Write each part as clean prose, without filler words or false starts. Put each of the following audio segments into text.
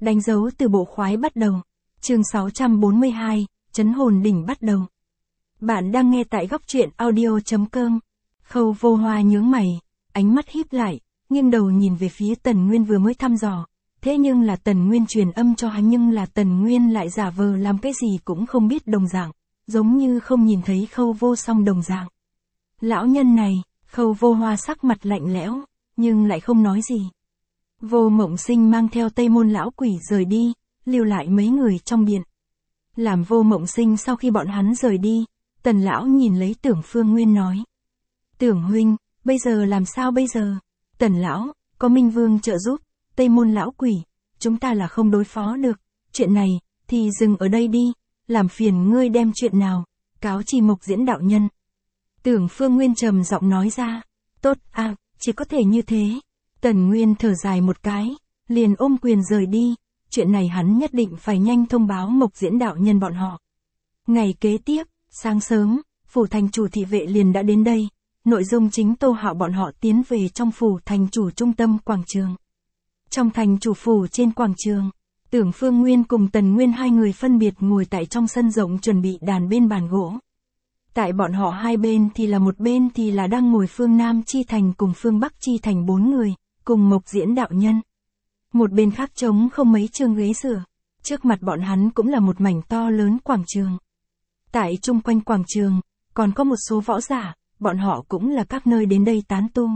Đánh dấu từ bộ khoái bắt đầu. Chương 642, Trấn hồn đỉnh bắt đầu. Bạn đang nghe tại góc truyện audio.com. Khâu Vô Hoa nhướng mày, ánh mắt híp lại, nghiêng đầu nhìn về phía Tần Nguyên vừa mới thăm dò. Thế nhưng là Tần Nguyên truyền âm cho hắn, nhưng là Tần Nguyên lại giả vờ làm cái gì cũng không biết đồng dạng, giống như không nhìn thấy Khâu Vô Song đồng dạng. Lão nhân này, Khâu Vô Hoa sắc mặt lạnh lẽo, nhưng lại không nói gì. Vô Mộng Sinh mang theo Tây Môn lão quỷ rời đi, lưu lại mấy người trong điện. Làm Vô Mộng Sinh sau khi bọn hắn rời đi, Tần lão nhìn lấy Tưởng Phương Nguyên nói: "Tưởng huynh, bây giờ làm sao bây giờ?" Tần lão: "Có Minh Vương trợ giúp, Tây Môn lão quỷ, chúng ta là không đối phó được, chuyện này thì dừng ở đây đi, làm phiền ngươi đem chuyện nào cáo chi Mộc Diễn đạo nhân." Tưởng Phương Nguyên trầm giọng nói ra: "Tốt à, chỉ có thể như thế." Tần Nguyên thở dài một cái, liền ôm quyền rời đi, chuyện này hắn nhất định phải nhanh thông báo Mộc Diễn đạo nhân bọn họ. Ngày kế tiếp, sáng sớm, phủ thành chủ thị vệ liền đã đến đây, nội dung chính Tô Hạo bọn họ tiến về trong phủ thành chủ trung tâm quảng trường. Trong thành chủ phủ trên quảng trường, Tưởng Phương Nguyên cùng Tần Nguyên hai người phân biệt ngồi tại trong sân rộng chuẩn bị đàn bên bàn gỗ. Tại bọn họ hai bên thì là một bên thì là đang ngồi phương Nam Chi Thành cùng phương Bắc Chi Thành 4 người, cùng Mộc Diễn đạo nhân. Một bên khác trống không mấy trường ghế dựa, trước mặt bọn hắn cũng là một mảnh to lớn quảng trường. Tại chung quanh quảng trường, còn có một số võ giả, bọn họ cũng là các nơi đến đây tán tu.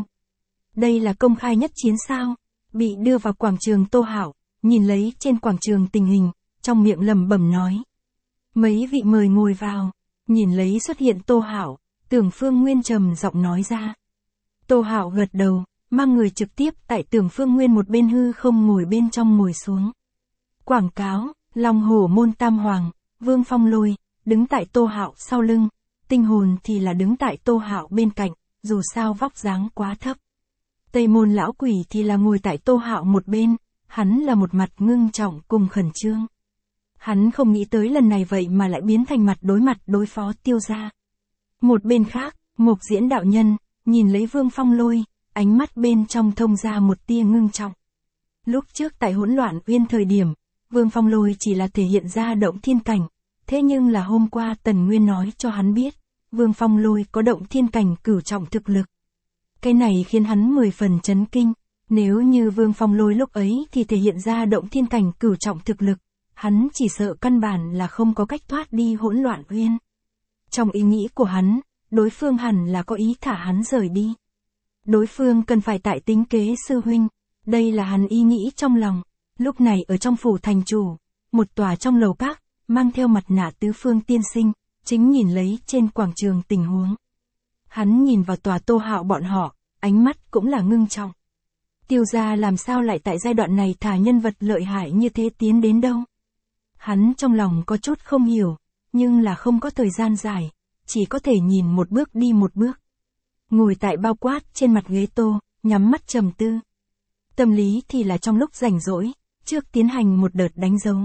Đây là công khai nhất chiến sao? Bị đưa vào quảng trường Tô Hạo, nhìn lấy trên quảng trường tình hình, trong miệng lẩm bẩm nói: "Mấy vị mời ngồi vào." Nhìn lấy xuất hiện Tô Hạo, Tưởng Phương Nguyên trầm giọng nói ra. Tô Hạo gật đầu, mang người trực tiếp tại Tưởng Phương Nguyên một bên hư không ngồi bên trong ngồi xuống. Quảng cáo: Long Hổ môn Tam Hoàng, Vương Phong Lôi đứng tại Tô Hạo sau lưng, Tinh Hồn thì là đứng tại Tô Hạo bên cạnh, dù sao vóc dáng quá thấp. Tây Môn lão quỷ thì là ngồi tại Tô Hạo một bên, hắn là một mặt ngưng trọng cùng khẩn trương. Hắn không nghĩ tới lần này vậy mà lại biến thành mặt đối phó Tiêu gia. Một bên khác, Mộc Diễn đạo nhân nhìn lấy Vương Phong Lôi, ánh mắt bên trong thông ra một tia ngưng trọng. Lúc trước tại hỗn loạn uyên thời điểm, Vương Phong Lôi chỉ là thể hiện ra động thiên cảnh, thế nhưng là hôm qua Tần Nguyên nói cho hắn biết, Vương Phong Lôi có động thiên cảnh cửu trọng thực lực. Cái này khiến hắn 10 phần chấn kinh, nếu như Vương Phong Lôi lúc ấy thì thể hiện ra động thiên cảnh cửu trọng thực lực, hắn chỉ sợ căn bản là không có cách thoát đi hỗn loạn uyên. Trong ý nghĩ của hắn, đối phương hẳn là có ý thả hắn rời đi. Đối phương cần phải tại tính kế sư huynh, đây là hắn ý nghĩ trong lòng. Lúc này ở trong phủ thành chủ, một tòa trong lầu các, mang theo mặt nạ tứ phương tiên sinh, chính nhìn lấy trên quảng trường tình huống. Hắn nhìn vào tòa Tô Hạo bọn họ, ánh mắt cũng là ngưng trọng. Tiêu gia làm sao lại tại giai đoạn này thả nhân vật lợi hại như thế tiến đến đâu? Hắn trong lòng có chút không hiểu, nhưng là không có thời gian dài, chỉ có thể nhìn một bước đi một bước. Ngồi tại bao quát trên mặt ghế tô, nhắm mắt trầm tư. Tâm lý thì là trong lúc rảnh rỗi, trước tiến hành một đợt đánh dấu.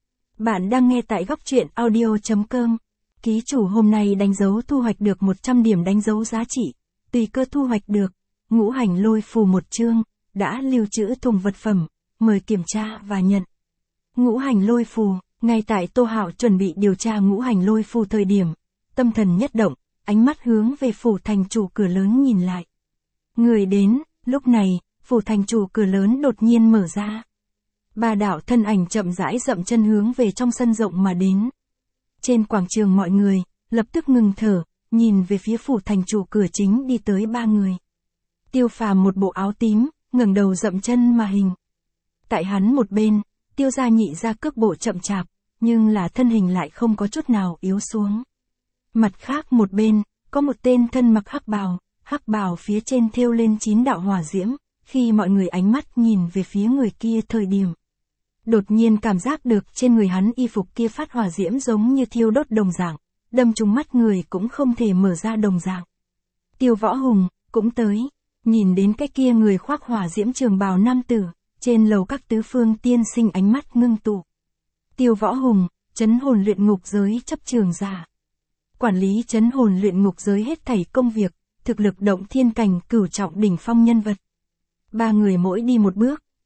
Bạn đang nghe tại góc truyện audio.com. Ký chủ hôm nay đánh dấu thu hoạch được 100 điểm đánh dấu giá trị, tùy cơ thu hoạch được ngũ hành lôi phù một chương, đã lưu trữ thùng vật phẩm, mời kiểm tra và nhận. Ngũ hành lôi phù, ngay tại Tô Hạo chuẩn bị điều tra ngũ hành lôi phù thời điểm, tâm thần nhất động, ánh mắt hướng về phủ thành chủ cửa lớn nhìn lại. Người đến, lúc này, phủ thành chủ cửa lớn đột nhiên mở ra. Ba đạo thân ảnh chậm rãi dậm chân hướng về trong sân rộng mà đến. Trên quảng trường mọi người, lập tức ngừng thở, nhìn về phía phủ thành chủ cửa chính đi tới ba người. Tiêu Phàm một bộ áo tím, ngẩng đầu dậm chân mà hình. Tại hắn một bên, Tiêu gia nhị gia cước bộ chậm chạp, nhưng là thân hình lại không có chút nào yếu xuống. Mặt khác một bên, có một tên thân mặc hắc bào phía trên thêu lên 9 đạo hỏa diễm, khi mọi người ánh mắt nhìn về phía người kia thời điểm. Đột nhiên cảm giác được trên người hắn y phục kia phát hỏa diễm giống như thiêu đốt đồng dạng, đâm trúng mắt người cũng không thể mở ra đồng dạng. Tiêu Võ Hùng, cũng tới, nhìn đến cái kia người khoác hỏa diễm trường bào nam tử, trên lầu các tứ phương tiên sinh ánh mắt ngưng tụ. Tiêu Võ Hùng, trấn hồn luyện ngục giới chấp trường giả. Quản lý trấn hồn luyện ngục giới hết thảy công việc, thực lực động thiên cảnh cửu trọng đỉnh phong nhân vật. Ba người mỗi đi một bước,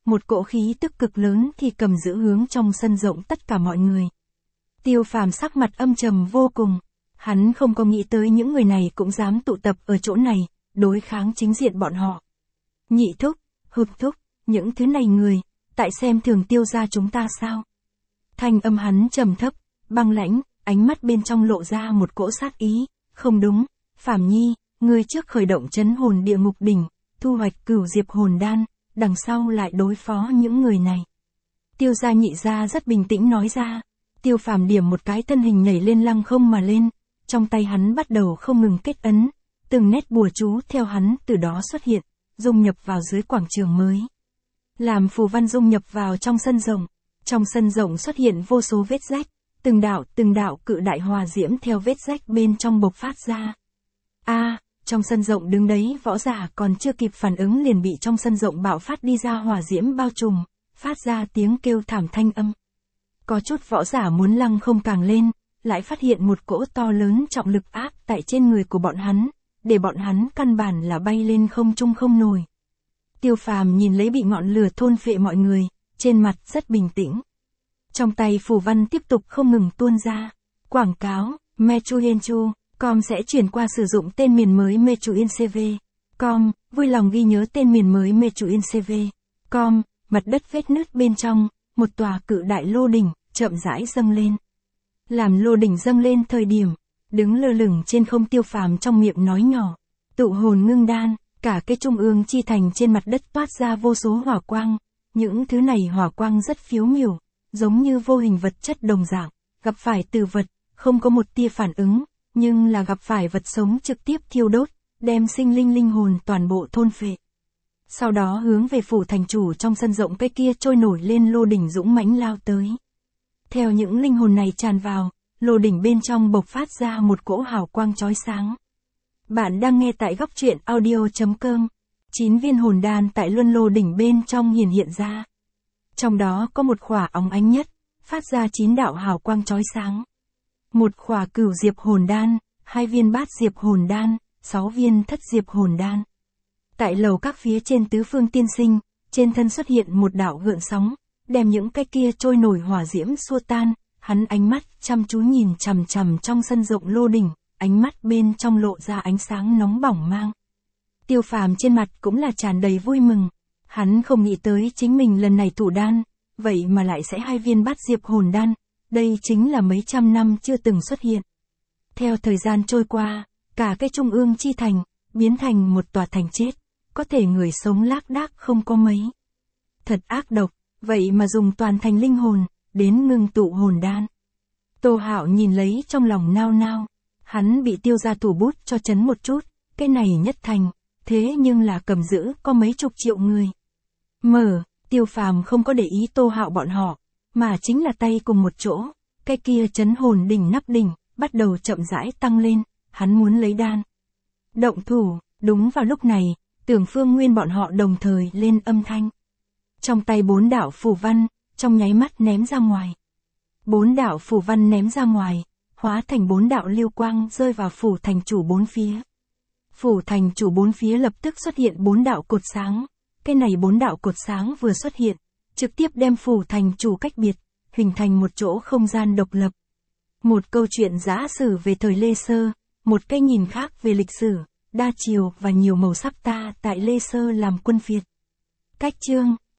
một cỗ khí tức cực lớn thì cầm giữ hướng trong sân rộng tất cả mọi người. Tiêu Phàm sắc mặt âm trầm vô cùng, hắn không có nghĩ tới những người này cũng dám tụ tập ở chỗ này, đối kháng chính diện bọn họ. Nhị thúc, Hụt thúc, những thứ này người, tại xem thường Tiêu gia chúng ta sao? Thanh âm hắn trầm thấp, băng lãnh, ánh mắt bên trong lộ ra một cỗ sát ý, không đúng, Phàm Nhi, ngươi trước khởi động trấn hồn địa ngục đỉnh, thu hoạch cửu diệp hồn đan, đằng sau lại đối phó những người này. Tiêu gia nhị gia rất bình tĩnh nói ra. Tiêu Phàm điểm một cái thân hình nhảy lên lăng không mà lên, trong tay hắn bắt đầu không ngừng kết ấn, từng nét bùa chú theo hắn từ đó xuất hiện, dung nhập vào dưới quảng trường mới. Làm phù văn dung nhập vào trong sân rộng xuất hiện vô số vết rách, từng đạo cự đại hỏa diễm theo vết rách bên trong bộc phát ra. Trong sân rộng đứng đấy võ giả còn chưa kịp phản ứng liền bị trong sân rộng bạo phát đi ra hỏa diễm bao trùm, phát ra tiếng kêu thảm thanh âm. Có chút võ giả muốn lăng không càng lên, lại phát hiện một cỗ to lớn trọng lực áp tại trên người của bọn hắn, để bọn hắn căn bản là bay lên không trung không nổi. Tiêu Phàm nhìn lấy bị ngọn lửa thôn phệ mọi người, trên mặt rất bình tĩnh. Trong tay phù văn tiếp tục không ngừng tuôn ra. Quảng cáo, Mechuyenchu.com sẽ chuyển qua sử dụng tên miền mới Mechuyencv.com, vui lòng ghi nhớ tên miền mới Mechuyencv.com, mặt đất vết nứt bên trong, một tòa cự đại lô đỉnh, chậm rãi dâng lên. Làm lô đỉnh dâng lên thời điểm, đứng lơ lửng trên không Tiêu Phàm trong miệng nói nhỏ, tụ hồn ngưng đan, cả cái trung ương chi thành trên mặt đất toát ra vô số hỏa quang, những thứ này hỏa quang rất phiếu miểu, giống như vô hình vật chất đồng dạng, gặp phải từ vật, không có một tia phản ứng, nhưng là gặp phải vật sống trực tiếp thiêu đốt, đem sinh linh hồn toàn bộ thôn phệ. Sau đó hướng về phủ thành chủ trong sân rộng cái kia trôi nổi lên lô đỉnh dũng mãnh lao tới. Theo những linh hồn này tràn vào, lô đỉnh bên trong bộc phát ra một cỗ hào quang chói sáng. Bạn đang nghe tại góc truyện audio.com. 9 viên hồn đan tại luân lô đỉnh bên trong hiện ra. Trong đó có một khỏa óng ánh nhất, phát ra 9 đạo hào quang chói sáng. Một khỏa cửu diệp hồn đan, 2 viên bát diệp hồn đan, 6 viên thất diệp hồn đan. Tại lầu các phía trên tứ phương tiên sinh, trên thân xuất hiện một đạo gợn sóng, đem những cái kia trôi nổi hỏa diễm xua tan, hắn ánh mắt chăm chú nhìn chằm chằm trong sân rộng lô đỉnh, ánh mắt bên trong lộ ra ánh sáng nóng bỏng mang. Tiêu Phàm trên mặt cũng là tràn đầy vui mừng, hắn không nghĩ tới chính mình lần này thủ đan, vậy mà lại sẽ 2 viên bát diệp hồn đan, đây chính là mấy trăm năm chưa từng xuất hiện. Theo thời gian trôi qua, cả cái trung ương chi thành, biến thành một tòa thành chết, có thể người sống lác đác không có mấy. Thật ác độc, vậy mà dùng toàn thành linh hồn, đến ngưng tụ hồn đan. Tô Hạo nhìn lấy trong lòng nao nao, hắn bị Tiêu gia thủ bút cho chấn một chút, cái này nhất thành, thế nhưng là cầm giữ có mấy chục triệu người. Tiêu Phàm không có để ý Tô Hạo bọn họ, mà chính là tay cùng một chỗ, cái kia trấn hồn đỉnh nắp đỉnh, bắt đầu chậm rãi tăng lên, hắn muốn lấy đan. Động thủ, đúng vào lúc này, Tưởng Phương Nguyên bọn họ đồng thời lên âm thanh. Trong tay 4 đạo phù văn, trong nháy mắt ném ra ngoài. 4 đạo phù văn ném ra ngoài, hóa thành 4 đạo lưu quang rơi vào phủ thành chủ bốn phía. Phủ thành chủ bốn phía lập tức xuất hiện 4 đạo cột sáng, cái này 4 đạo cột sáng vừa xuất hiện, trực tiếp đem phủ thành chủ cách biệt, hình thành một chỗ không gian độc lập. Một câu chuyện giả sử về thời Lê Sơ, một cái nhìn khác về lịch sử, đa chiều và nhiều màu sắc ta tại Lê Sơ làm quân Việt. Cách chương